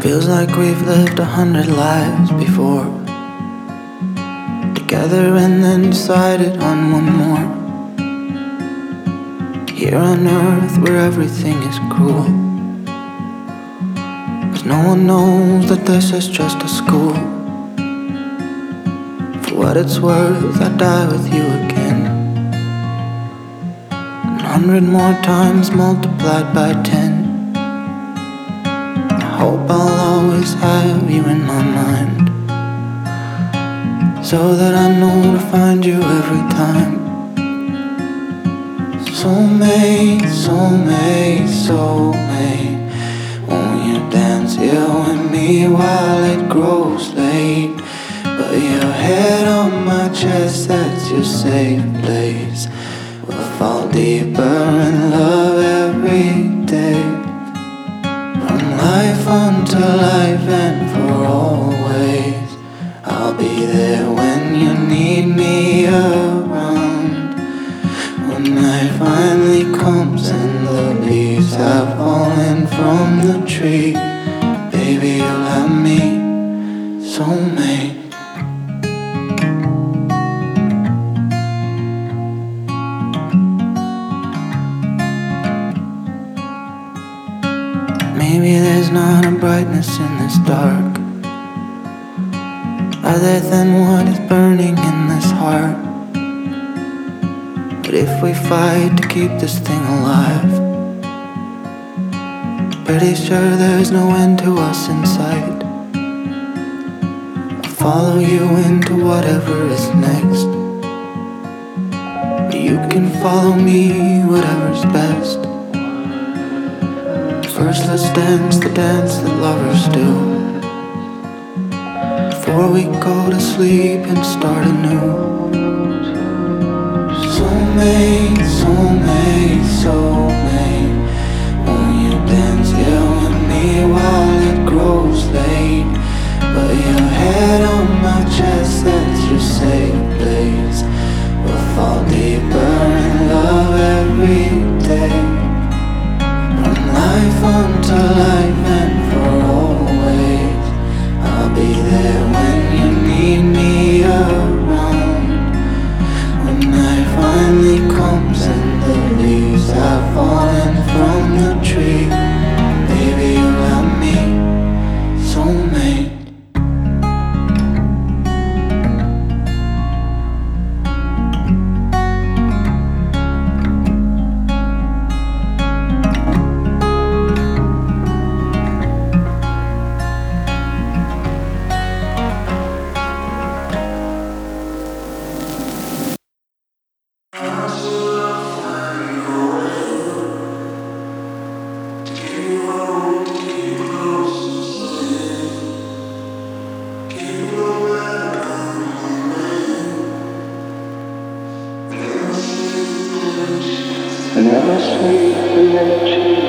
Feels like we've lived 100 lives before, together and then decided on one more. Here on earth where everything is cruel, 'cause no one knows that this is just a school. For what it's worth, I'd die with you again, 100 more times multiplied by 10. I hope I'll always have you in my mind, so that I know to find you every time. Soulmate, soulmate, soulmate, won't you dance here with me while it grows late? Put your head on my chest, that's your safe place. We'll fall deeper in love every day, from life unto life and for always. I'll be there when you need me around, when night finally comes and the leaves have fallen from the tree. Baby, you'll have me, soulmate. Maybe there's not a brightness in this dark, other than what is burning in this heart. But if we fight to keep this thing alive, pretty sure there's no end to us in sight. I'll follow you into whatever is next, but you can follow me, whatever's best. First let's dance the dance that lovers do, before we go to sleep and start anew. Soulmate, soulmate, soulmate, won't you dance here with me while it grows late? Put your head on my chest, that's your safe place. We'll fall deeper in love every day, from life unto life and for always. I'll be there when you need me around, when night finally comes and the leaves have fallen from the tree. Baby, you love me, soulmate. Never sleep in empty